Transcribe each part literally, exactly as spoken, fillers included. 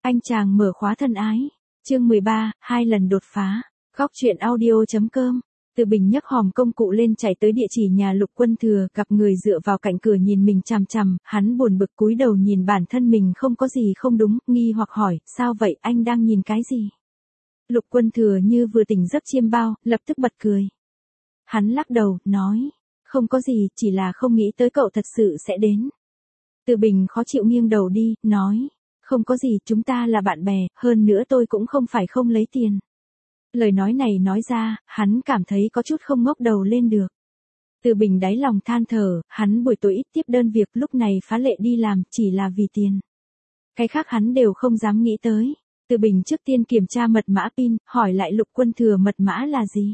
Anh chàng mở khóa thân ái. Chương mười ba, hai lần đột phá. Góc truyện audio.com. Từ Bình nhấc hòm công cụ lên chạy tới địa chỉ nhà Lục Quân Thừa, gặp người dựa vào cạnh cửa nhìn mình chằm chằm, hắn buồn bực cúi đầu nhìn bản thân mình không có gì không đúng, nghi hoặc hỏi, sao vậy, anh đang nhìn cái gì? Lục Quân Thừa như vừa tỉnh giấc chiêm bao, lập tức bật cười. Hắn lắc đầu, nói, không có gì, chỉ là không nghĩ tới cậu thật sự sẽ đến. Từ Bình khó chịu nghiêng đầu đi, nói, không có gì, chúng ta là bạn bè, hơn nữa tôi cũng không phải không lấy tiền. Lời nói này nói ra, hắn cảm thấy có chút không ngóc đầu lên được. Từ Bình đáy lòng than thở, hắn buổi tối ít tiếp đơn việc, lúc này phá lệ đi làm, chỉ là vì tiền. Cái khác hắn đều không dám nghĩ tới. Từ Bình trước tiên kiểm tra mật mã pin, hỏi lại Lục Quân Thừa mật mã là gì.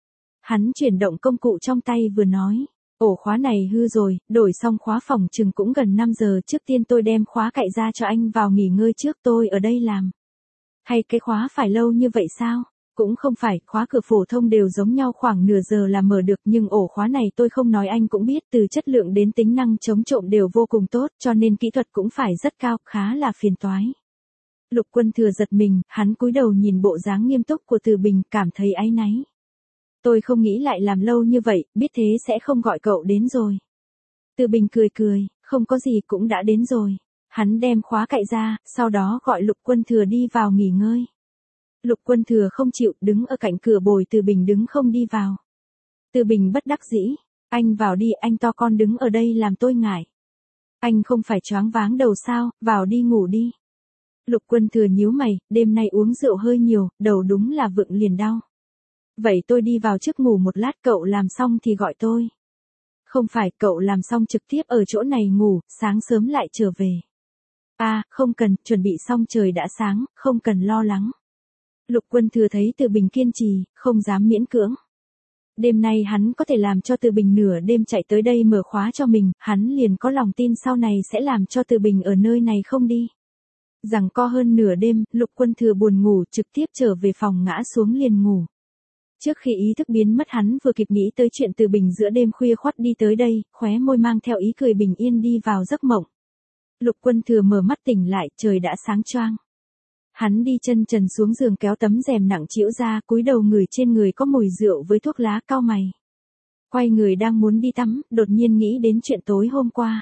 Hắn chuyển động công cụ trong tay vừa nói, ổ khóa này hư rồi, đổi xong khóa phòng chừng cũng gần năm giờ, trước tiên tôi đem khóa cạy ra cho anh vào nghỉ ngơi trước, tôi ở đây làm. Hay cái khóa phải lâu như vậy sao? Cũng không phải, khóa cửa phổ thông đều giống nhau, khoảng nửa giờ là mở được, nhưng ổ khóa này tôi không nói anh cũng biết, từ chất lượng đến tính năng chống trộm đều vô cùng tốt, cho nên kỹ thuật cũng phải rất cao, khá là phiền toái. Lục Quân Thừa giật mình, hắn cúi đầu nhìn bộ dáng nghiêm túc của Từ Bình, cảm thấy áy náy. Tôi không nghĩ lại làm lâu như vậy, biết thế sẽ không gọi cậu đến rồi. Từ Bình cười cười, không có gì, cũng đã đến rồi. Hắn đem khóa cạy ra, sau đó gọi Lục Quân Thừa đi vào nghỉ ngơi. Lục Quân Thừa không chịu, đứng ở cạnh cửa bồi Từ Bình đứng không đi vào. Từ Bình bất đắc dĩ, anh vào đi, anh to con đứng ở đây làm tôi ngại. Anh không phải choáng váng đầu sao, vào đi ngủ đi. Lục Quân Thừa nhíu mày, đêm nay uống rượu hơi nhiều, đầu đúng là vựng liền đau. Vậy tôi đi vào trước ngủ một lát, cậu làm xong thì gọi tôi. Không phải, cậu làm xong trực tiếp ở chỗ này ngủ, sáng sớm lại trở về. À, không cần, chuẩn bị xong trời đã sáng, không cần lo lắng. Lục Quân Thừa thấy Từ Bình kiên trì, không dám miễn cưỡng. Đêm nay hắn có thể làm cho Từ Bình nửa đêm chạy tới đây mở khóa cho mình, hắn liền có lòng tin sau này sẽ làm cho Từ Bình ở nơi này không đi. Rằng co hơn nửa đêm, Lục Quân Thừa buồn ngủ, trực tiếp trở về phòng ngã xuống liền ngủ. Trước khi ý thức biến mất, hắn vừa kịp nghĩ tới chuyện Từ Bình giữa đêm khuya khoắt đi tới đây, khóe môi mang theo ý cười bình yên đi vào giấc mộng. Lục Quân Thừa mở mắt tỉnh lại, trời đã sáng choang. Hắn đi chân trần xuống giường kéo tấm rèm nặng trĩu ra, cúi đầu ngửi trên người có mùi rượu với thuốc lá, cau mày. Quay người đang muốn đi tắm, đột nhiên nghĩ đến chuyện tối hôm qua.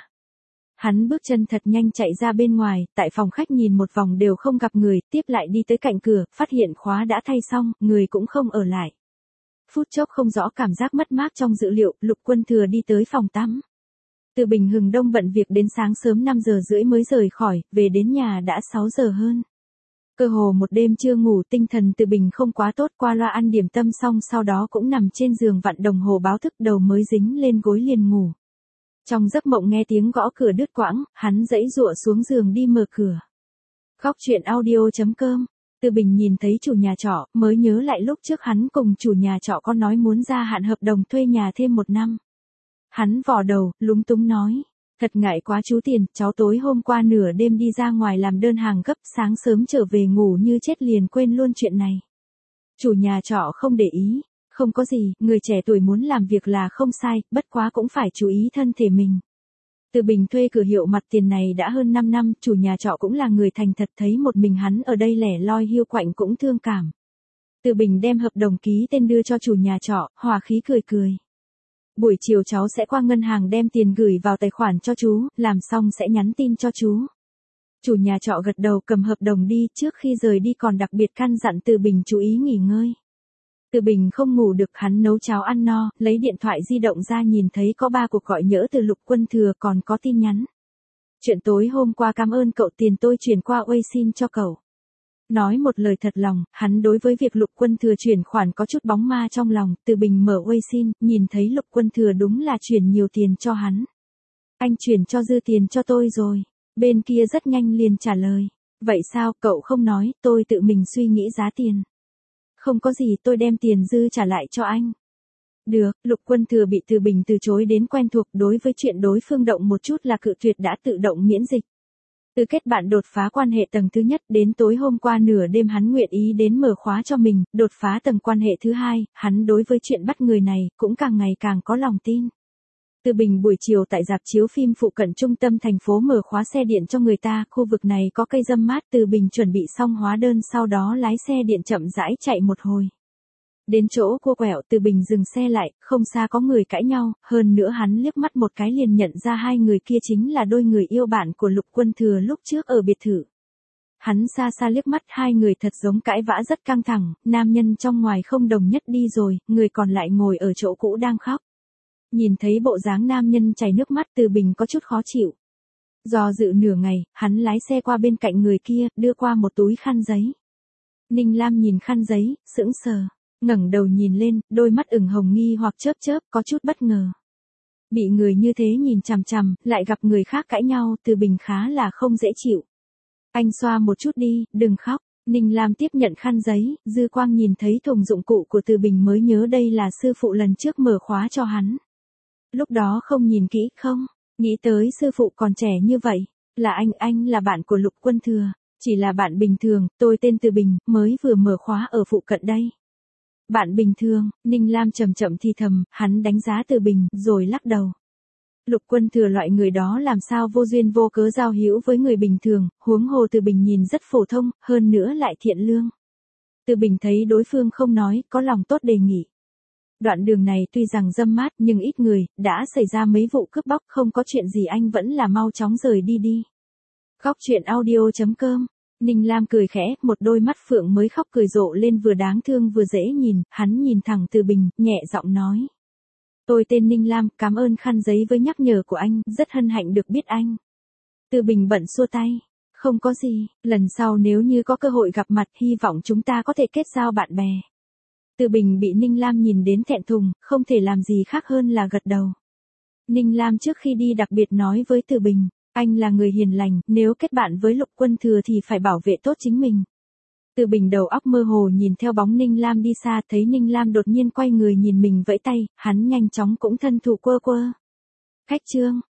Hắn bước chân thật nhanh chạy ra bên ngoài, tại phòng khách nhìn một vòng đều không gặp người, tiếp lại đi tới cạnh cửa, phát hiện khóa đã thay xong, người cũng không ở lại. Phút chốc không rõ cảm giác mất mát trong dữ liệu, Lục Quân Thừa đi tới phòng tắm. Từ Bình hừng đông bận việc đến sáng sớm năm giờ rưỡi mới rời khỏi, về đến nhà đã sáu giờ hơn. Cơ hồ một đêm chưa ngủ, tinh thần Từ Bình không quá tốt, qua loa ăn điểm tâm xong sau đó cũng nằm trên giường vặn đồng hồ báo thức, đầu mới dính lên gối liền ngủ. Trong giấc mộng nghe tiếng gõ cửa đứt quãng, hắn giãy giụa xuống giường đi mở cửa. Góc truyện audio.com. Từ Bình nhìn thấy chủ nhà trọ, mới nhớ lại lúc trước hắn cùng chủ nhà trọ có nói muốn gia hạn hợp đồng thuê nhà thêm một năm. Hắn vò đầu, lúng túng nói, thật ngại quá chú tiền, cháu tối hôm qua nửa đêm đi ra ngoài làm đơn hàng gấp, sáng sớm trở về ngủ như chết liền quên luôn chuyện này. Chủ nhà trọ không để ý, không có gì, người trẻ tuổi muốn làm việc là không sai, bất quá cũng phải chú ý thân thể mình. Từ Bình thuê cửa hiệu mặt tiền này đã hơn năm năm, chủ nhà trọ cũng là người thành thật, thấy một mình hắn ở đây lẻ loi hiu quạnh cũng thương cảm. Từ Bình đem hợp đồng ký tên đưa cho chủ nhà trọ, hòa khí cười cười. Buổi chiều cháu sẽ qua ngân hàng đem tiền gửi vào tài khoản cho chú, làm xong sẽ nhắn tin cho chú. Chủ nhà trọ gật đầu cầm hợp đồng đi, trước khi rời đi còn đặc biệt căn dặn Từ Bình chú ý nghỉ ngơi. Từ Bình không ngủ được, hắn nấu cháo ăn no, lấy điện thoại di động ra nhìn thấy có ba cuộc gọi nhỡ từ Lục Quân Thừa, còn có tin nhắn. Chuyện tối hôm qua cảm ơn cậu, tiền tôi chuyển qua Weixin cho cậu. Nói một lời thật lòng, hắn đối với việc Lục Quân Thừa chuyển khoản có chút bóng ma trong lòng. Từ Bình mở Weixin, nhìn thấy Lục Quân Thừa đúng là chuyển nhiều tiền cho hắn. Anh chuyển cho dư tiền cho tôi rồi. Bên kia rất nhanh liền trả lời. Vậy sao, cậu không nói, tôi tự mình suy nghĩ giá tiền. Không có gì, tôi đem tiền dư trả lại cho anh. Được, Lục Quân Thừa bị Từ Bình từ chối đến quen thuộc, đối với chuyện đối phương động một chút là cự tuyệt đã tự động miễn dịch. Từ kết bạn đột phá quan hệ tầng thứ nhất, đến tối hôm qua nửa đêm hắn nguyện ý đến mở khóa cho mình, đột phá tầng quan hệ thứ hai, hắn đối với chuyện bắt người này cũng càng ngày càng có lòng tin. Từ Bình buổi chiều tại rạp chiếu phim phụ cận trung tâm thành phố mở khóa xe điện cho người ta, khu vực này có cây râm mát. Từ Bình chuẩn bị xong hóa đơn sau đó lái xe điện chậm rãi chạy một hồi. Đến chỗ cua quẹo Từ Bình dừng xe lại, không xa có người cãi nhau, hơn nữa hắn liếc mắt một cái liền nhận ra hai người kia chính là đôi người yêu bạn của Lục Quân Thừa lúc trước ở biệt thự. Hắn xa xa liếc mắt hai người thật giống cãi vã rất căng thẳng, nam nhân trong ngoài không đồng nhất đi rồi, người còn lại ngồi ở chỗ cũ đang khóc. Nhìn thấy bộ dáng nam nhân chảy nước mắt Từ Bình có chút khó chịu. Do dự nửa ngày, hắn lái xe qua bên cạnh người kia, đưa qua một túi khăn giấy. Ninh Lam nhìn khăn giấy, sững sờ, ngẩng đầu nhìn lên, đôi mắt ửng hồng nghi hoặc chớp chớp, có chút bất ngờ. Bị người như thế nhìn chằm chằm, lại gặp người khác cãi nhau, Từ Bình khá là không dễ chịu. Anh xoa một chút đi, đừng khóc. Ninh Lam tiếp nhận khăn giấy, dư quang nhìn thấy thùng dụng cụ của Từ Bình mới nhớ đây là sư phụ lần trước mở khóa cho hắn. Lúc đó không nhìn kỹ không, nghĩ tới sư phụ còn trẻ như vậy, là anh, anh là bạn của Lục Quân Thừa, chỉ là bạn bình thường, tôi tên Từ Bình, mới vừa mở khóa ở phụ cận đây. Bạn bình thường, Ninh Lam chậm chậm thì thầm, hắn đánh giá Từ Bình, rồi lắc đầu. Lục Quân Thừa loại người đó làm sao vô duyên vô cớ giao hữu với người bình thường, huống hồ Từ Bình nhìn rất phổ thông, hơn nữa lại thiện lương. Từ Bình thấy đối phương không nói, có lòng tốt đề nghị. Đoạn đường này tuy rằng râm mát nhưng ít người, đã xảy ra mấy vụ cướp bóc, không có chuyện gì anh vẫn là mau chóng rời đi đi. Khóc chuyện audio chấm com. Ninh Lam cười khẽ, một đôi mắt phượng mới khóc cười rộ lên vừa đáng thương vừa dễ nhìn, hắn nhìn thẳng Từ Bình, nhẹ giọng nói. Tôi tên Ninh Lam, cảm ơn khăn giấy với nhắc nhở của anh, rất hân hạnh được biết anh. Từ Bình bận xua tay. Không có gì, lần sau nếu như có cơ hội gặp mặt, hy vọng chúng ta có thể kết giao bạn bè. Từ Bình bị Ninh Lam nhìn đến thẹn thùng, không thể làm gì khác hơn là gật đầu. Ninh Lam trước khi đi đặc biệt nói với Từ Bình, anh là người hiền lành, nếu kết bạn với Lục Quân Thừa thì phải bảo vệ tốt chính mình. Từ Bình đầu óc mơ hồ nhìn theo bóng Ninh Lam đi xa, thấy Ninh Lam đột nhiên quay người nhìn mình vẫy tay, hắn nhanh chóng cũng thân thủ quơ quơ. Khách trương,